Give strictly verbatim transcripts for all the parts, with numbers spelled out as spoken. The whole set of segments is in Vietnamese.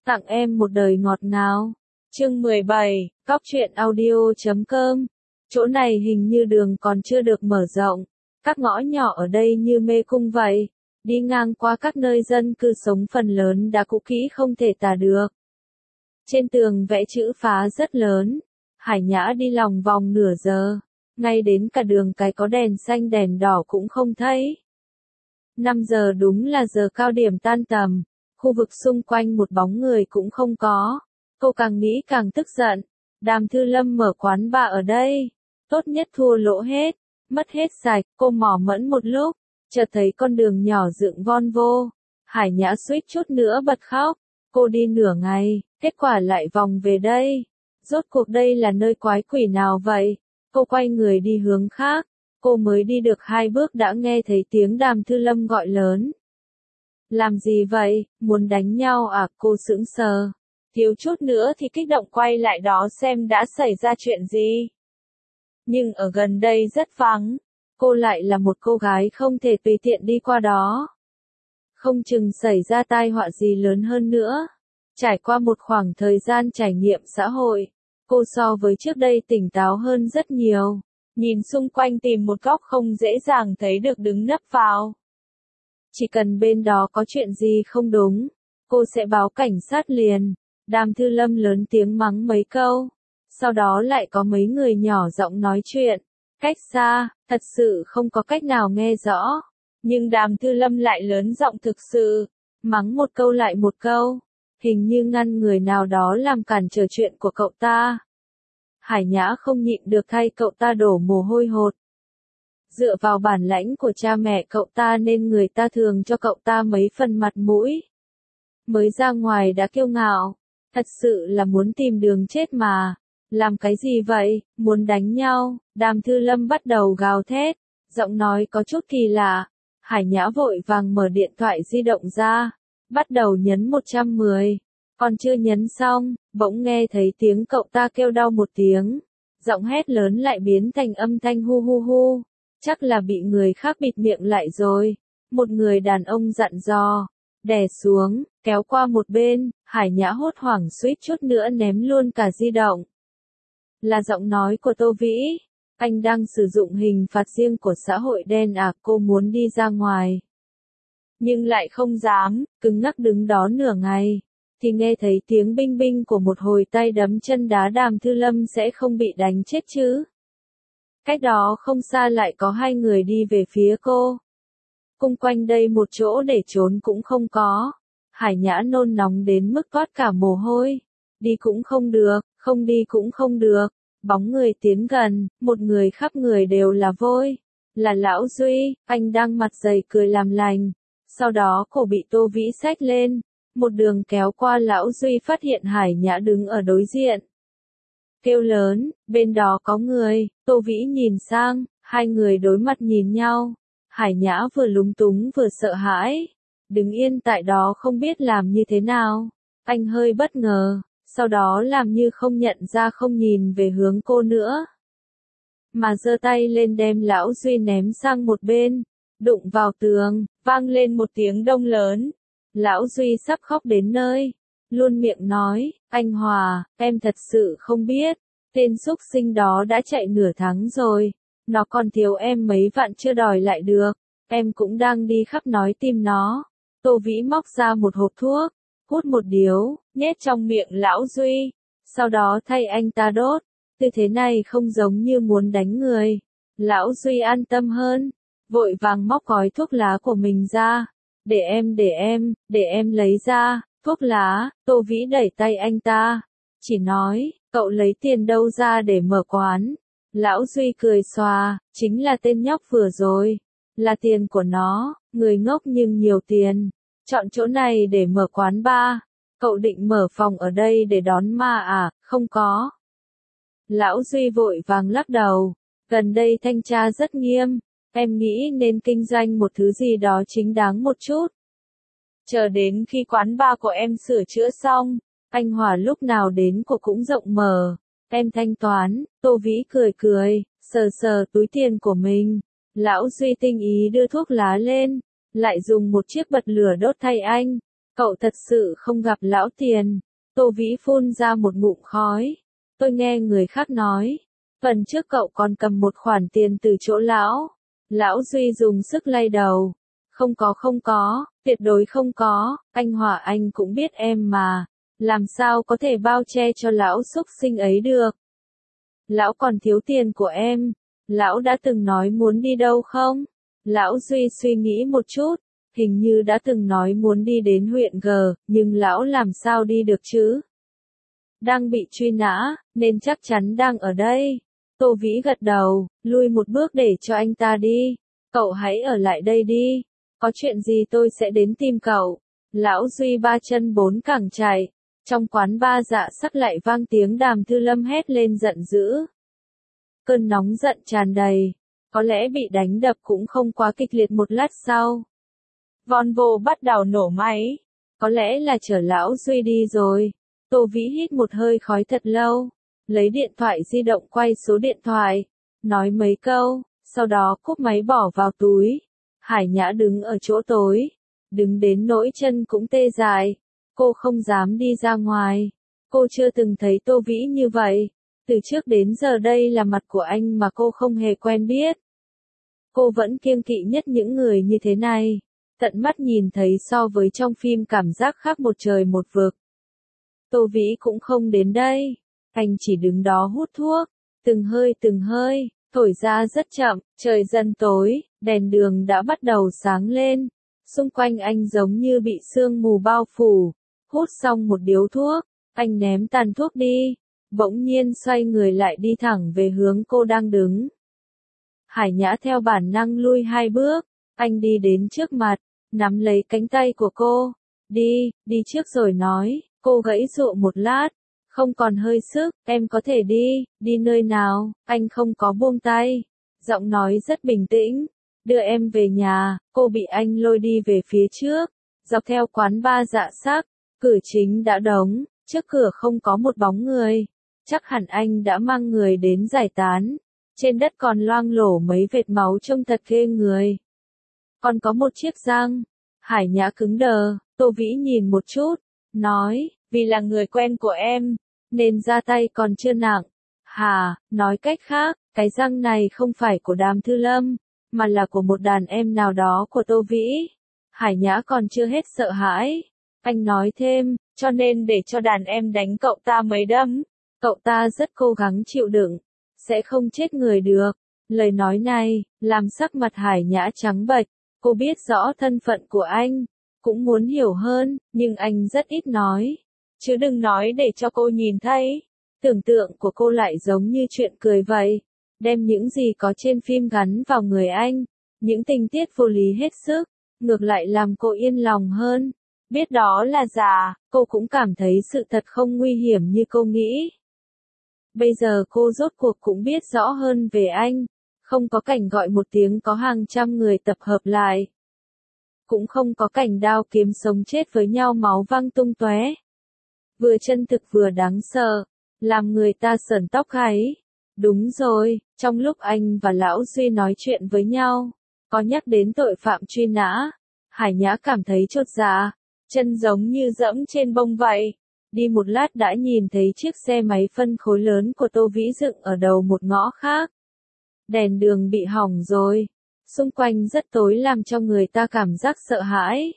Tặng em một đời ngọt ngào. Chương mười bảy, Cóc truyện audio chấm com. Chỗ này hình như đường còn chưa được mở rộng. Các ngõ nhỏ ở đây như mê cung vậy. Đi ngang qua các nơi dân cư sống phần lớn đã cũ kỹ không thể tả được. Trên tường vẽ chữ phá rất lớn. Hải Nhã đi lòng vòng nửa giờ. Ngay đến cả đường cái có đèn xanh đèn đỏ cũng không thấy. năm giờ đúng là giờ cao điểm tan tầm. Khu vực xung quanh một bóng người cũng không có. Cô càng nghĩ càng tức giận. Đàm Thư Lâm mở quán bar ở đây. Tốt nhất thua lỗ hết. Mất hết sạch. Cô mỏ mẫm một lúc. Chợt thấy con đường nhỏ dựng von vô. Hải Nhã suýt chút nữa bật khóc. Cô đi nửa ngày. Kết quả lại vòng về đây. Rốt cuộc đây là nơi quái quỷ nào vậy? Cô quay người đi hướng khác. Cô mới đi được hai bước đã nghe thấy tiếng Đàm Thư Lâm gọi lớn. Làm gì vậy? Muốn đánh nhau à? Cô sững sờ. Thiếu chút nữa thì kích động quay lại đó xem đã xảy ra chuyện gì. Nhưng ở gần đây rất vắng. Cô lại là một cô gái không thể tùy tiện đi qua đó. Không chừng xảy ra tai họa gì lớn hơn nữa. Trải qua một khoảng thời gian trải nghiệm xã hội, cô so với trước đây tỉnh táo hơn rất nhiều. Nhìn xung quanh tìm một góc không dễ dàng thấy được đứng nấp vào. Chỉ cần bên đó có chuyện gì không đúng, cô sẽ báo cảnh sát liền. Đàm Thư Lâm lớn tiếng mắng mấy câu. Sau đó lại có mấy người nhỏ giọng nói chuyện. Cách xa, thật sự không có cách nào nghe rõ. Nhưng Đàm Thư Lâm lại lớn giọng thực sự. Mắng một câu lại một câu. Hình như ngăn người nào đó làm cản trở chuyện của cậu ta. Hải Nhã không nhịn được thay cậu ta đổ mồ hôi hột. Dựa vào bản lãnh của cha mẹ cậu ta nên người ta thường cho cậu ta mấy phần mặt mũi. Mới ra ngoài đã kiêu ngạo. Thật sự là muốn tìm đường chết mà. Làm cái gì vậy? Muốn đánh nhau? Đàm Thư Lâm bắt đầu gào thét. Giọng nói có chút kỳ lạ. Hải Nhã vội vàng mở điện thoại di động ra. Bắt đầu nhấn một trăm mười. Còn chưa nhấn xong, bỗng nghe thấy tiếng cậu ta kêu đau một tiếng. Giọng hét lớn lại biến thành âm thanh hu hu hu. Chắc là bị người khác bịt miệng lại rồi. Một người đàn ông dặn dò. Đè xuống, kéo qua một bên. Hải Nhã hốt hoảng suýt chút nữa ném luôn cả di động. Là giọng nói của Tô Vĩ. Anh đang sử dụng hình phạt riêng của xã hội đen à? Cô muốn đi ra ngoài. Nhưng lại không dám, cứng ngắc đứng đó nửa ngày. Thì nghe thấy tiếng binh binh của một hồi tay đấm chân đá. Đàm Thư Lâm sẽ không bị đánh chết chứ. Cách đó không xa lại có hai người đi về phía cô. Xung quanh đây một chỗ để trốn cũng không có. Hải Nhã nôn nóng đến mức toát cả mồ hôi. Đi cũng không được, không đi cũng không được. Bóng người tiến gần, một người khắp người đều là vôi. Là Lão Duy, anh đang mặt dày cười làm lành. Sau đó cổ bị Tô Vĩ xách lên. Một đường kéo qua. Lão Duy phát hiện Hải Nhã đứng ở đối diện. Kêu lớn, bên đó có người. Tô Vĩ nhìn sang, hai người đối mặt nhìn nhau. Hải Nhã vừa lúng túng vừa sợ hãi. Đứng yên tại đó không biết làm như thế nào. Anh hơi bất ngờ, sau đó làm như không nhận ra không nhìn về hướng cô nữa. Mà giơ tay lên đem Lão Duy ném sang một bên. Đụng vào tường, vang lên một tiếng đông lớn. Lão Duy sắp khóc đến nơi. Luôn miệng nói, anh Hòa, em thật sự không biết. Tên xúc sinh đó đã chạy nửa tháng rồi. Nó còn thiếu em mấy vạn chưa đòi lại được. Em cũng đang đi khắp nói tìm nó. Tô Vĩ móc ra một hộp thuốc. Hút một điếu, nhét trong miệng Lão Duy. Sau đó thay anh ta đốt. Tư thế này không giống như muốn đánh người. Lão Duy an tâm hơn. Vội vàng móc gói thuốc lá của mình ra. Để em để em, để em lấy ra. Thuốc lá. Tô Vĩ đẩy tay anh ta. Chỉ nói, cậu lấy tiền đâu ra để mở quán. Lão Duy cười xòa, chính là tên nhóc vừa rồi. Là tiền của nó, người ngốc nhưng nhiều tiền. Chọn chỗ này để mở quán bar. Cậu định mở phòng ở đây để đón ma à? Không có. Lão Duy vội vàng lắc đầu. Gần đây thanh tra rất nghiêm. Em nghĩ nên kinh doanh một thứ gì đó chính đáng một chút. Chờ đến khi quán bar của em sửa chữa xong, anh Hòa lúc nào đến cô cũng rộng mở. Em thanh toán. Tô Vĩ cười cười, sờ sờ túi tiền của mình. Lão Duy tinh ý đưa thuốc lá lên, lại dùng một chiếc bật lửa đốt thay anh. Cậu thật sự không gặp lão Tiền. Tô Vĩ phun ra một ngụm khói. Tôi nghe người khác nói. Phần trước cậu còn cầm một khoản tiền từ chỗ lão. Lão Duy dùng sức lay đầu. Không có không có, tuyệt đối không có, anh Hòa anh cũng biết em mà. Làm sao có thể bao che cho lão xúc sinh ấy được. Lão còn thiếu tiền của em. Lão đã từng nói muốn đi đâu không? Lão Duy suy nghĩ một chút. Hình như đã từng nói muốn đi đến huyện G, nhưng lão làm sao đi được chứ? Đang bị truy nã, nên chắc chắn đang ở đây. Tô Vĩ gật đầu, lui một bước để cho anh ta đi. Cậu hãy ở lại đây đi. Có chuyện gì tôi sẽ đến tìm cậu. Lão Duy ba chân bốn cẳng chạy. Trong quán ba dạ sắc lại vang tiếng Đàm Thư Lâm hét lên giận dữ. Cơn nóng giận tràn đầy. Có lẽ bị đánh đập cũng không quá kịch liệt một lát sau. Volvo bắt đầu nổ máy. Có lẽ là chở lão Duy đi rồi. Tô Vĩ hít một hơi khói thật lâu. Lấy điện thoại di động quay số điện thoại. Nói mấy câu, sau đó cúp máy bỏ vào túi. Hải Nhã đứng ở chỗ tối. Đứng đến nỗi chân cũng tê dại. Cô không dám đi ra ngoài. Cô chưa từng thấy Tô Vĩ như vậy. Từ trước đến giờ đây là mặt của anh mà cô không hề quen biết. Cô vẫn kiêng kỵ nhất những người như thế này. Tận mắt nhìn thấy so với trong phim cảm giác khác một trời một vực. Tô Vĩ cũng không đến đây. Anh chỉ đứng đó hút thuốc. Từng hơi từng hơi, thổi ra rất chậm, trời dần tối, đèn đường đã bắt đầu sáng lên. Xung quanh anh giống như bị sương mù bao phủ. Hút xong một điếu thuốc, anh ném tàn thuốc đi. Bỗng nhiên xoay người lại đi thẳng về hướng cô đang đứng. Hải Nhã theo bản năng lui hai bước. Anh đi đến trước mặt, nắm lấy cánh tay của cô. Đi, đi trước rồi nói. Cô gãy dụa một lát. Không còn hơi sức, em có thể đi, đi nơi nào, anh không có buông tay. Giọng nói rất bình tĩnh. Đưa em về nhà, cô bị anh lôi đi về phía trước. Dọc theo quán ba dạ sắc, cửa chính đã đóng, trước cửa không có một bóng người. Chắc hẳn anh đã mang người đến giải tán. Trên đất còn loang lổ mấy vệt máu trông thật ghê người. Còn có một chiếc răng. Hải Nhã cứng đờ, Tô Vĩ nhìn một chút, nói, vì là người quen của em, nên ra tay còn chưa nặng. Hà, nói cách khác, cái răng này không phải của Đàm Thư Lâm, mà là của một đàn em nào đó của Tô Vĩ. Hải Nhã còn chưa hết sợ hãi. Anh nói thêm, cho nên để cho đàn em đánh cậu ta mấy đấm. Cậu ta rất cố gắng chịu đựng, sẽ không chết người được. Lời nói này, làm sắc mặt Hải Nhã trắng bệch. Cô biết rõ thân phận của anh, cũng muốn hiểu hơn, nhưng anh rất ít nói. Chứ đừng nói để cho cô nhìn thấy. Tưởng tượng của cô lại giống như chuyện cười vậy. Đem những gì có trên phim gắn vào người anh. Những tình tiết vô lý hết sức. Ngược lại làm cô yên lòng hơn. Biết đó là giả, cô cũng cảm thấy sự thật không nguy hiểm như cô nghĩ. Bây giờ cô rốt cuộc cũng biết rõ hơn về anh. Không có cảnh gọi một tiếng có hàng trăm người tập hợp lại. Cũng không có cảnh đao kiếm sống chết với nhau máu văng tung tóe. Vừa chân thực vừa đáng sợ, làm người ta sởn tóc gáy. Đúng rồi, trong lúc anh và Lão Duy nói chuyện với nhau, có nhắc đến tội phạm truy nã. Hải Nhã cảm thấy chột dạ, chân giống như dẫm trên bông vậy. Đi một lát đã nhìn thấy chiếc xe máy phân khối lớn của Tô Vĩ dựng ở đầu một ngõ khác. Đèn đường bị hỏng rồi. Xung quanh rất tối làm cho người ta cảm giác sợ hãi.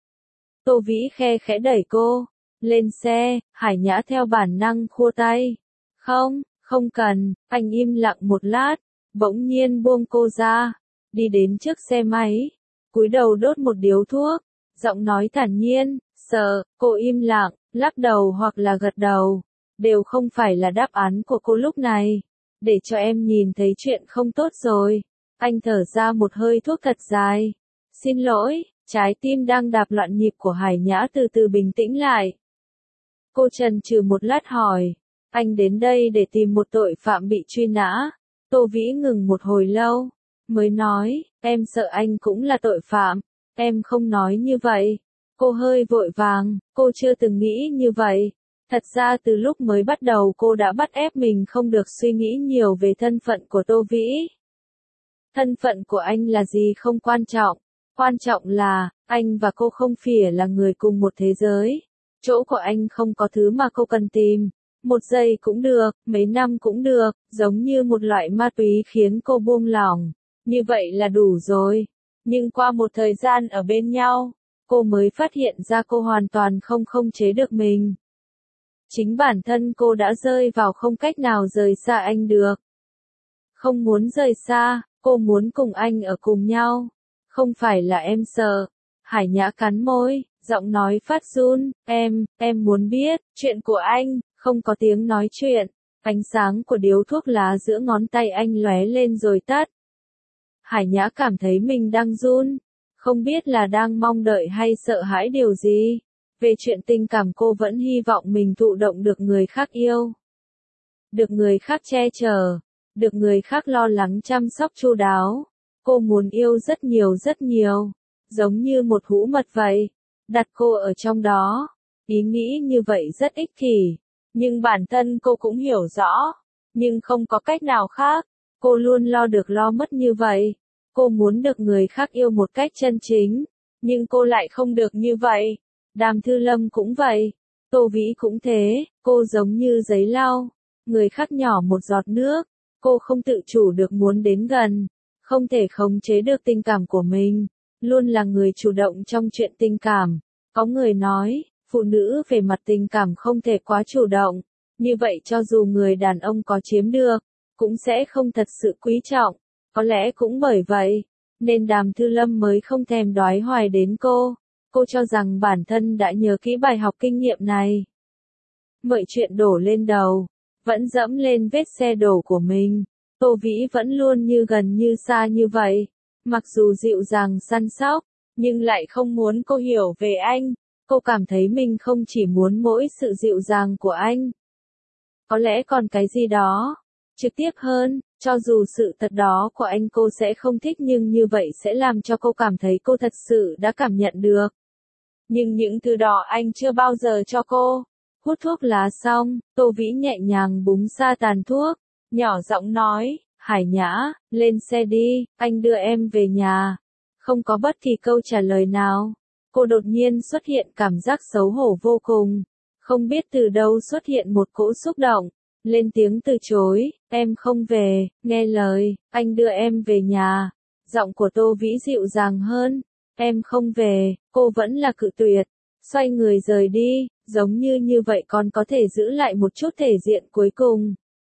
Tô Vĩ khe khẽ đẩy cô. Lên xe, Hải Nhã theo bản năng khua tay. Không, không cần, anh im lặng một lát. Bỗng nhiên buông cô ra. Đi đến trước xe máy. Cúi đầu đốt một điếu thuốc. Giọng nói thản nhiên, sợ, cô im lặng, lắc đầu hoặc là gật đầu. Đều không phải là đáp án của cô lúc này. Để cho em nhìn thấy chuyện không tốt rồi. Anh thở ra một hơi thuốc thật dài. Xin lỗi, trái tim đang đạp loạn nhịp của Hải Nhã từ từ bình tĩnh lại. Cô chần chừ một lát hỏi. Anh đến đây để tìm một tội phạm bị truy nã. Tô Vĩ ngừng một hồi lâu. Mới nói, em sợ anh cũng là tội phạm. Em không nói như vậy. Cô hơi vội vàng, cô chưa từng nghĩ như vậy. Thật ra từ lúc mới bắt đầu cô đã bắt ép mình không được suy nghĩ nhiều về thân phận của Tô Vĩ. Thân phận của anh là gì không quan trọng. Quan trọng là, anh và cô không phải là người cùng một thế giới. Chỗ của anh không có thứ mà cô cần tìm. Một giây cũng được, mấy năm cũng được, giống như một loại ma túy khiến cô buông lỏng. Như vậy là đủ rồi. Nhưng qua một thời gian ở bên nhau, cô mới phát hiện ra cô hoàn toàn không khống chế được mình. Chính bản thân cô đã rơi vào không cách nào rời xa anh được. Không muốn rời xa, cô muốn cùng anh ở cùng nhau. Không phải là em sợ. Hải Nhã cắn môi, giọng nói phát run, em, em muốn biết, chuyện của anh, không có tiếng nói chuyện. Ánh sáng của điếu thuốc lá giữa ngón tay anh lóe lên rồi tắt. Hải Nhã cảm thấy mình đang run, không biết là đang mong đợi hay sợ hãi điều gì. Về chuyện tình cảm cô vẫn hy vọng mình thụ động được người khác yêu. Được người khác che chở, được người khác lo lắng chăm sóc chu đáo. Cô muốn yêu rất nhiều rất nhiều, giống như một hũ mật vậy, đặt cô ở trong đó. Ý nghĩ như vậy rất ích kỷ, nhưng bản thân cô cũng hiểu rõ, nhưng không có cách nào khác. Cô luôn lo được lo mất như vậy. Cô muốn được người khác yêu một cách chân chính, nhưng cô lại không được như vậy. Đàm Thư Lâm cũng vậy, Tô Vĩ cũng thế, cô giống như giấy lau, người khác nhỏ một giọt nước, cô không tự chủ được muốn đến gần, không thể khống chế được tình cảm của mình, luôn là người chủ động trong chuyện tình cảm. Có người nói, phụ nữ về mặt tình cảm không thể quá chủ động, như vậy cho dù người đàn ông có chiếm được, cũng sẽ không thật sự quý trọng. Có lẽ cũng bởi vậy, nên Đàm Thư Lâm mới không thèm đoái hoài đến cô. Cô cho rằng bản thân đã nhớ kỹ bài học kinh nghiệm này. Mọi chuyện đổ lên đầu, vẫn dẫm lên vết xe đổ của mình. Tô Vĩ vẫn luôn như gần như xa như vậy. Mặc dù dịu dàng săn sóc, nhưng lại không muốn cô hiểu về anh. Cô cảm thấy mình không chỉ muốn mỗi sự dịu dàng của anh. Có lẽ còn cái gì đó trực tiếp hơn, cho dù sự thật đó của anh cô sẽ không thích nhưng như vậy sẽ làm cho cô cảm thấy cô thật sự đã cảm nhận được. Nhưng những thứ đó anh chưa bao giờ cho cô. Hút thuốc lá xong, Tô Vĩ nhẹ nhàng búng xa tàn thuốc, nhỏ giọng nói, Hải Nhã, lên xe đi, anh đưa em về nhà. Không có bất kỳ câu trả lời nào. Cô đột nhiên xuất hiện cảm giác xấu hổ vô cùng. Không biết từ đâu xuất hiện một cỗ xúc động. Lên tiếng từ chối, em không về, nghe lời, anh đưa em về nhà. Giọng của Tô Vĩ dịu dàng hơn, em không về, cô vẫn là cự tuyệt. Xoay người rời đi, giống như như vậy còn có thể giữ lại một chút thể diện cuối cùng.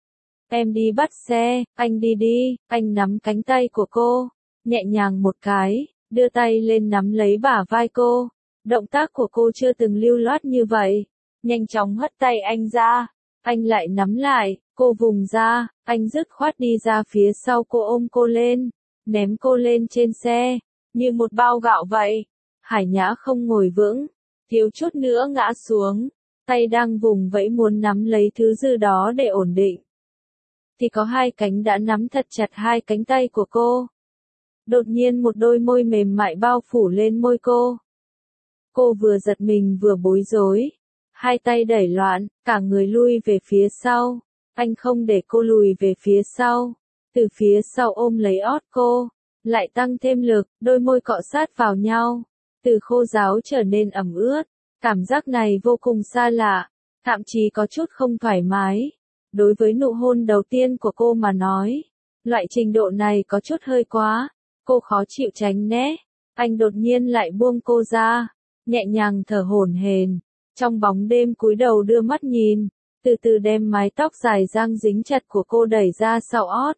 Em đi bắt xe, anh đi đi, anh nắm cánh tay của cô, nhẹ nhàng một cái, đưa tay lên nắm lấy bả vai cô. Động tác của cô chưa từng lưu loát như vậy, nhanh chóng hất tay anh ra. Anh lại nắm lại, cô vùng ra, anh dứt khoát đi ra phía sau cô ôm cô lên, ném cô lên trên xe, như một bao gạo vậy. Hải Nhã không ngồi vững, thiếu chút nữa ngã xuống, tay đang vùng vẫy muốn nắm lấy thứ dư đó để ổn định. Thì có hai cánh đã nắm thật chặt hai cánh tay của cô. Đột nhiên một đôi môi mềm mại bao phủ lên môi cô. Cô vừa giật mình vừa bối rối. Hai tay đẩy loạn, cả người lui về phía sau. Anh không để cô lùi về phía sau. Từ phía sau ôm lấy ót cô. Lại tăng thêm lực, đôi môi cọ sát vào nhau. Từ khô ráo trở nên ẩm ướt. Cảm giác này vô cùng xa lạ. Thậm chí có chút không thoải mái. Đối với nụ hôn đầu tiên của cô mà nói. Loại trình độ này có chút hơi quá. Cô khó chịu tránh né. Anh đột nhiên lại buông cô ra. Nhẹ nhàng thở hổn hển. Trong bóng đêm cúi đầu đưa mắt nhìn, từ từ đem mái tóc dài dang dính chặt của cô đẩy ra sau ót.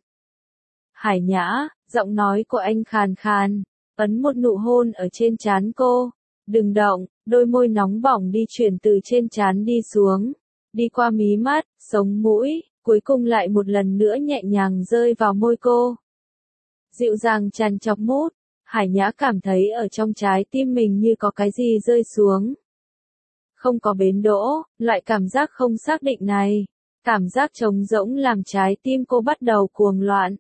Hải Nhã, giọng nói của anh khàn khàn, ấn một nụ hôn ở trên trán cô. Đừng động, đôi môi nóng bỏng đi chuyển từ trên trán đi xuống, đi qua mí mắt, sống mũi, cuối cùng lại một lần nữa nhẹ nhàng rơi vào môi cô. Dịu dàng tràn chọc mút, Hải Nhã cảm thấy ở trong trái tim mình như có cái gì rơi xuống. Không có bến đỗ, loại cảm giác không xác định này, cảm giác trống rỗng làm trái tim cô bắt đầu cuồng loạn.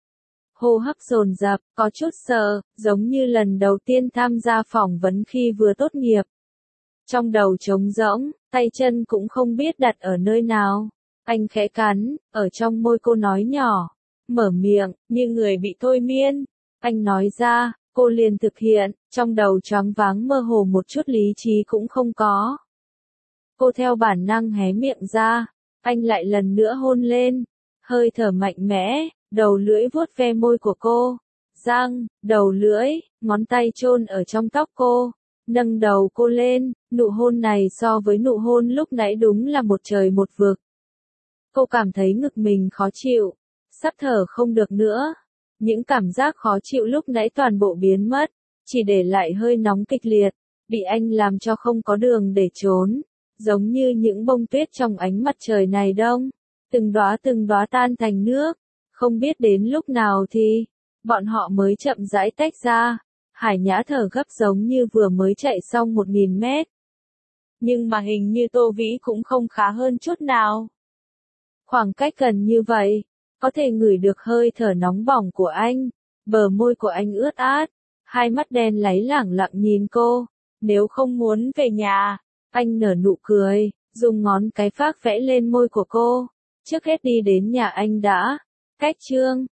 Hô hấp dồn dập, có chút sợ, giống như lần đầu tiên tham gia phỏng vấn khi vừa tốt nghiệp. Trong đầu trống rỗng, tay chân cũng không biết đặt ở nơi nào. Anh khẽ cắn, ở trong môi cô nói nhỏ, mở miệng, như người bị thôi miên. Anh nói ra, cô liền thực hiện, trong đầu choáng váng mơ hồ một chút lý trí cũng không có. Cô theo bản năng hé miệng ra, anh lại lần nữa hôn lên, hơi thở mạnh mẽ, đầu lưỡi vuốt ve môi của cô, răng, đầu lưỡi, ngón tay chôn ở trong tóc cô, nâng đầu cô lên, nụ hôn này so với nụ hôn lúc nãy đúng là một trời một vực. Cô cảm thấy ngực mình khó chịu, sắp thở không được nữa. Những cảm giác khó chịu lúc nãy toàn bộ biến mất, chỉ để lại hơi nóng kịch liệt, bị anh làm cho không có đường để trốn, giống như những bông tuyết trong ánh mặt trời này đông, từng đóa từng đóa tan thành nước, không biết đến lúc nào thì bọn họ mới chậm rãi tách ra. Hải Nhã thở gấp giống như vừa mới chạy xong một nghìn mét. Nhưng mà hình như Tô Vĩ cũng không khá hơn chút nào. Khoảng cách gần như vậy, có thể ngửi được hơi thở nóng bỏng của anh, bờ môi của anh ướt át, hai mắt đen láy lẳng lặng nhìn cô. Nếu không muốn về nhà, anh nở nụ cười, dùng ngón cái phác vẽ lên môi của cô. Trước hết đi đến nhà anh đã. Cách chương